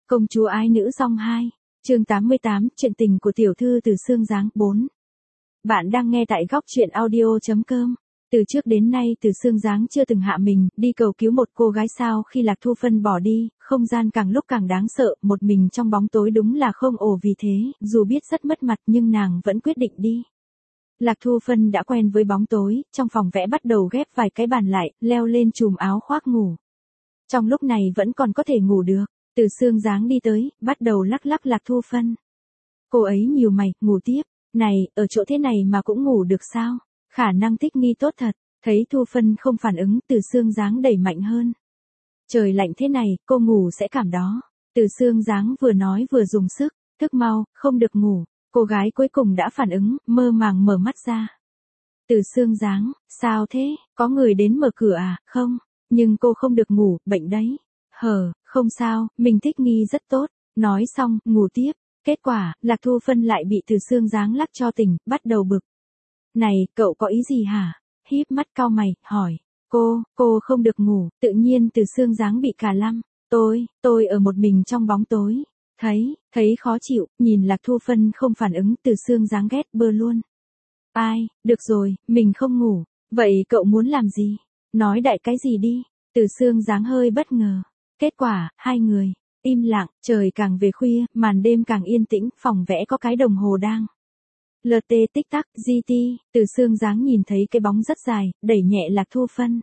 Công chúa ái nữ song 2, chương 88, chuyện tình của tiểu thư từ xương dáng 4. Bạn đang nghe tại góc truyện audio.com. Từ trước đến nay từ xương dáng chưa từng hạ mình, đi cầu cứu một cô gái sao khi Lạc Thu Phân bỏ đi, không gian càng lúc càng đáng sợ, một mình trong bóng tối đúng là không ổ vì thế, dù biết rất mất mặt nhưng nàng vẫn quyết định đi. Lạc Thu Phân đã quen với bóng tối, trong phòng vẽ bắt đầu ghép vài cái bàn lại, leo lên chùm áo khoác ngủ. Trong lúc này vẫn còn có thể ngủ được. Từ xương dáng đi tới, bắt đầu lắc lắc Lạc Thu Phân. Cô ấy nhíu mày, ngủ tiếp. Này, ở chỗ thế này mà cũng ngủ được sao? Khả năng thích nghi tốt thật. Thấy Thu Phân không phản ứng, từ xương dáng đẩy mạnh hơn. Trời lạnh thế này, cô ngủ sẽ cảm đó. Từ xương dáng vừa nói vừa dùng sức. Thức mau, không được ngủ. Cô gái cuối cùng đã phản ứng, mơ màng mở mắt ra. Từ xương dáng, sao thế? Có người đến mở cửa à? Không. Nhưng cô không được ngủ, bệnh đấy. Không sao, mình thích nghi rất tốt. Nói xong, ngủ tiếp. Kết quả, Lạc Thu Phân lại bị từ xương dáng lắc cho tỉnh, bắt đầu bực. Này, cậu có ý gì hả? Híp mắt cau mày, hỏi. Cô không được ngủ, tự nhiên từ xương dáng bị cà lăm. Tôi ở một mình trong bóng tối. Thấy khó chịu, nhìn Lạc Thu Phân không phản ứng, từ xương dáng ghét bơ luôn. Ai, được rồi, mình không ngủ. Vậy cậu muốn làm gì? Nói đại cái gì đi? Từ xương dáng hơi bất ngờ. Kết quả, hai người im lặng, trời càng về khuya, màn đêm càng yên tĩnh, phòng vẽ có cái đồng hồ đang LT tích tắc, GT, từ xương dáng nhìn thấy cái bóng rất dài, đẩy nhẹ Lạc Thu Phân.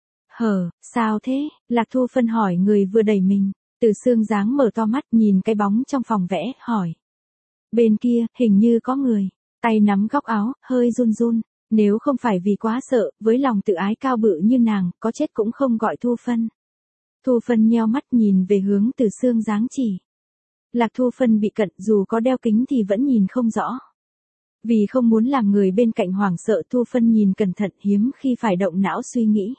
Sao thế? Lạc Thu Phân hỏi người vừa đẩy mình. Từ xương dáng mở to mắt nhìn cái bóng trong phòng vẽ, hỏi. Bên kia, hình như có người, tay nắm góc áo, hơi run run. Nếu không phải vì quá sợ, với lòng tự ái cao bự như nàng, có chết cũng không gọi Thu Phân. Thu Phân nheo mắt nhìn về hướng từ xương dáng chỉ. Lạc Thu Phân bị cận, dù có đeo kính thì vẫn nhìn không rõ. Vì không muốn làm người bên cạnh hoảng sợ, Thu Phân nhìn cẩn thận, hiếm khi phải động não suy nghĩ.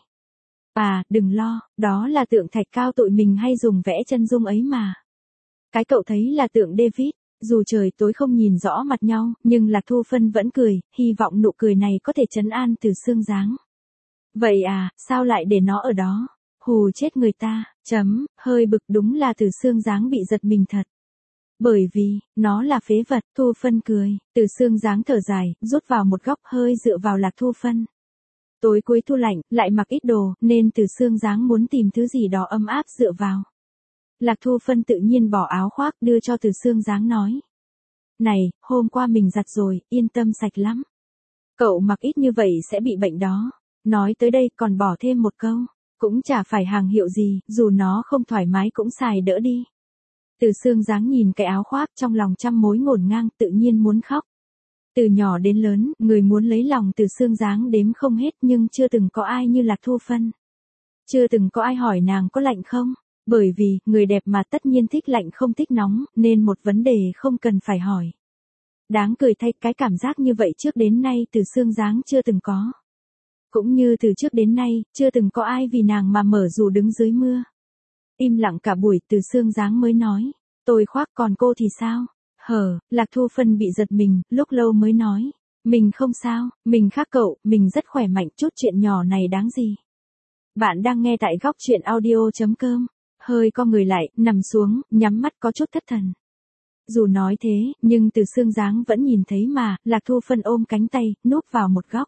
Đừng lo, đó là tượng thạch cao tụi mình hay dùng vẽ chân dung ấy mà. Cái cậu thấy là tượng David. Dù trời tối không nhìn rõ mặt nhau, nhưng Lạc Thu Phân vẫn cười, hy vọng nụ cười này có thể trấn an từ xương dáng. Vậy à, sao lại để nó ở đó? Hù chết người ta, hơi bực, đúng là từ xương dáng bị giật mình thật. Bởi vì, nó là phế vật, Thu Phân cười, từ xương dáng thở dài, rút vào một góc hơi dựa vào Lạc Thu Phân. Tối cuối thu lạnh, lại mặc ít đồ, nên từ xương dáng muốn tìm thứ gì đó ấm áp dựa vào. Lạc Thu Phân tự nhiên bỏ áo khoác đưa cho từ xương dáng nói. Này, hôm qua mình giặt rồi, yên tâm sạch lắm. Cậu mặc ít như vậy sẽ bị bệnh đó. Nói tới đây còn bỏ thêm một câu. Cũng chả phải hàng hiệu gì, dù nó không thoải mái cũng xài đỡ đi. Từ xương dáng nhìn cái áo khoác trong lòng trăm mối ngổn ngang, tự nhiên muốn khóc. Từ nhỏ đến lớn, người muốn lấy lòng từ xương dáng đếm không hết, nhưng chưa từng có ai như Lạc Thu Phân. Chưa từng có ai hỏi nàng có lạnh không. Bởi vì, người đẹp mà tất nhiên thích lạnh không thích nóng, nên một vấn đề không cần phải hỏi. Đáng cười thay, cái cảm giác như vậy trước đến nay từ xương dáng chưa từng có. Cũng như từ trước đến nay, chưa từng có ai vì nàng mà mở dù đứng dưới mưa. Im lặng cả buổi, từ xương dáng mới nói. Tôi khoác, còn cô thì sao? Lạc Thu Phân bị giật mình, lúc lâu mới nói. Mình không sao, mình khác cậu, mình rất khỏe mạnh, chút chuyện nhỏ này đáng gì. Bạn đang nghe tại góc truyện audio.com. Hơi co người lại, nằm xuống, nhắm mắt có chút thất thần. Dù nói thế, nhưng từ xương dáng vẫn nhìn thấy mà, Lạc Thu Phân ôm cánh tay, núp vào một góc.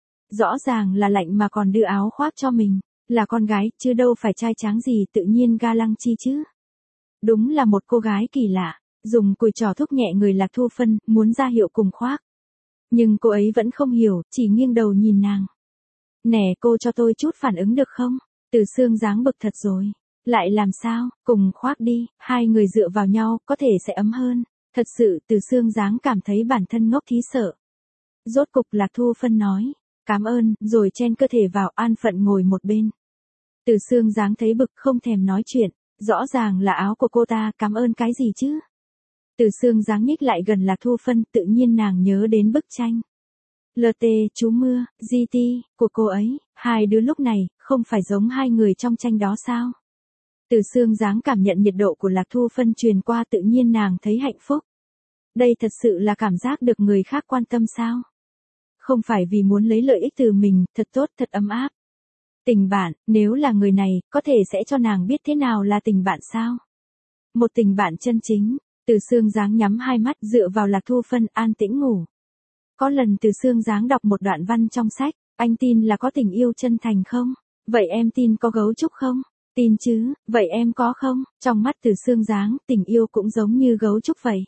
Rõ ràng là lạnh mà còn đưa áo khoác cho mình. Là con gái, chứ đâu phải trai tráng gì, tự nhiên ga lăng chi chứ. Đúng là một cô gái kỳ lạ, dùng cùi trò thúc nhẹ người Lạc Thu Phân, muốn ra hiệu cùng khoác. Nhưng cô ấy vẫn không hiểu, chỉ nghiêng đầu nhìn nàng. Nè, cô cho tôi chút phản ứng được không? Từ xương dáng bực thật rồi. Lại làm sao, cùng khoác đi, hai người dựa vào nhau, có thể sẽ ấm hơn. Thật sự, từ xương dáng cảm thấy bản thân ngốc thí sợ. Rốt cục Lạc Thu Phân nói. Cảm ơn, rồi chen cơ thể vào, an phận ngồi một bên. Từ xương dáng thấy bực không thèm nói chuyện. Rõ ràng là áo của cô ta, cảm ơn cái gì chứ? Từ xương dáng nhích lại gần Lạc Thu Phân, tự nhiên nàng nhớ đến bức tranh. LT, chú mưa, GT, của cô ấy, hai đứa lúc này, không phải giống hai người trong tranh đó sao? Từ xương dáng cảm nhận nhiệt độ của Lạc Thu Phân truyền qua, tự nhiên nàng thấy hạnh phúc. Đây thật sự là cảm giác được người khác quan tâm sao? Không phải vì muốn lấy lợi ích từ mình, thật tốt, thật ấm áp. Tình bạn, nếu là người này, có thể sẽ cho nàng biết thế nào là tình bạn sao? Một tình bạn chân chính. Từ Sương Giáng nhắm hai mắt dựa vào Lạc Thu Phân an tĩnh ngủ. Có lần Từ Sương Giáng đọc một đoạn văn trong sách, anh tin là có tình yêu chân thành không? Vậy em tin có gấu trúc không? Tin chứ, vậy em có không? Trong mắt Từ Sương Giáng, tình yêu cũng giống như gấu trúc vậy.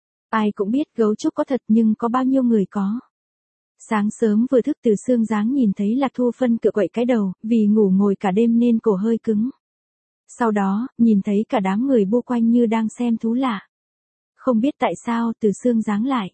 Ai cũng biết gấu trúc có thật nhưng có bao nhiêu người có. Sáng sớm vừa thức Từ Sương Giáng nhìn thấy Lạc Thu Phân cựa quậy cái đầu, vì ngủ ngồi cả đêm nên cổ hơi cứng. Sau đó, nhìn thấy cả đám người bu quanh như đang xem thú lạ. Không biết tại sao Từ Sương Giáng lại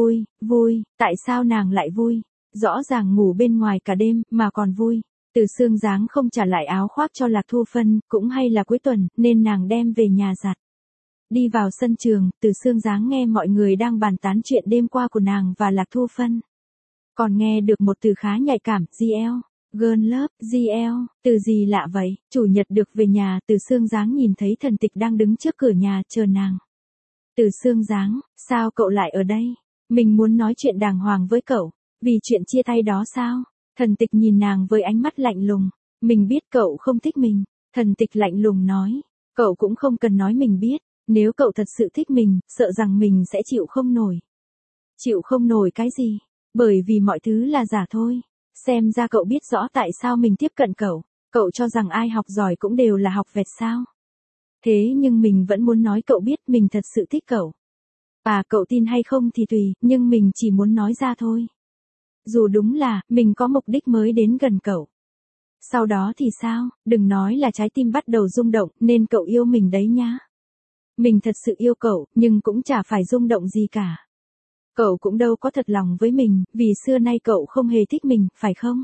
vui, tại sao nàng lại vui? Rõ ràng ngủ bên ngoài cả đêm mà còn vui. Từ Sương Giáng không trả lại áo khoác cho Lạc Thu Phân, cũng hay là cuối tuần, nên nàng đem về nhà giặt. Đi vào sân trường, Từ Sương Giáng nghe mọi người đang bàn tán chuyện đêm qua của nàng và Lạc Thu Phân. Còn nghe được một từ khá nhạy cảm, GL. Girl love, GL, từ gì lạ vậy? Chủ nhật được về nhà, Từ Sương Giáng nhìn thấy Thần Tịch đang đứng trước cửa nhà chờ nàng. Từ Sương Giáng, sao cậu lại ở đây? Mình muốn nói chuyện đàng hoàng với cậu, vì chuyện chia tay đó sao? Thần Tịch nhìn nàng với ánh mắt lạnh lùng. Mình biết cậu không thích mình. Thần Tịch lạnh lùng nói. Cậu cũng không cần nói mình biết. Nếu cậu thật sự thích mình, sợ rằng mình sẽ chịu không nổi. Chịu không nổi cái gì? Bởi vì mọi thứ là giả thôi. Xem ra cậu biết rõ tại sao mình tiếp cận cậu. Cậu cho rằng ai học giỏi cũng đều là học vẹt sao? Thế nhưng mình vẫn muốn nói cậu biết mình thật sự thích cậu. Cậu tin hay không thì tùy, nhưng mình chỉ muốn nói ra thôi. Dù đúng là, mình có mục đích mới đến gần cậu. Sau đó thì sao, đừng nói là trái tim bắt đầu rung động, nên cậu yêu mình đấy nhá. Mình thật sự yêu cậu, nhưng cũng chả phải rung động gì cả. Cậu cũng đâu có thật lòng với mình, vì xưa nay cậu không hề thích mình, phải không?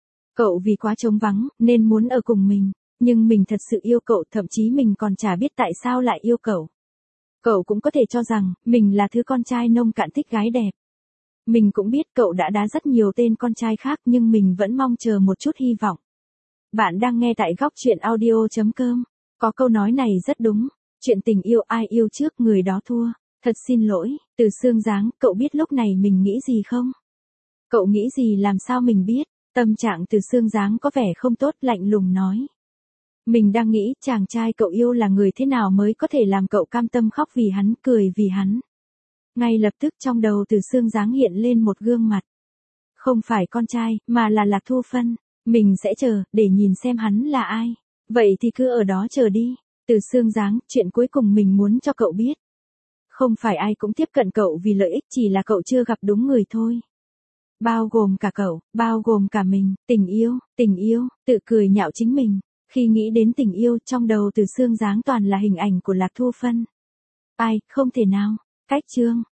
Cậu vì quá trống vắng, nên muốn ở cùng mình. Nhưng mình thật sự yêu cậu, thậm chí mình còn chả biết tại sao lại yêu cậu. Cậu cũng có thể cho rằng, mình là thứ con trai nông cạn thích gái đẹp. Mình cũng biết cậu đã đá rất nhiều tên con trai khác nhưng mình vẫn mong chờ một chút hy vọng. Bạn đang nghe tại góc chuyện audio.com. Có câu nói này rất đúng. Chuyện tình yêu ai yêu trước người đó thua. Thật xin lỗi, Từ Sương Giáng, cậu biết lúc này mình nghĩ gì không? Cậu nghĩ gì làm sao mình biết? Tâm trạng Từ Sương Giáng có vẻ không tốt, lạnh lùng nói. Mình đang nghĩ chàng trai cậu yêu là người thế nào mới có thể làm cậu cam tâm khóc vì hắn, cười vì hắn. Ngay lập tức trong đầu Từ Sương Giáng hiện lên một gương mặt. Không phải con trai, mà là Lạc Thu Phân. Mình sẽ chờ, để nhìn xem hắn là ai. Vậy thì cứ ở đó chờ đi. Từ Sương Giáng, chuyện cuối cùng mình muốn cho cậu biết. Không phải ai cũng tiếp cận cậu vì lợi ích, chỉ là cậu chưa gặp đúng người thôi. Bao gồm cả cậu, bao gồm cả mình, tình yêu, tự cười nhạo chính mình. Khi nghĩ đến tình yêu, trong đầu Từ Sương Giáng toàn là hình ảnh của Lạc Thu Phân. Ai, không thể nào. Cách chương.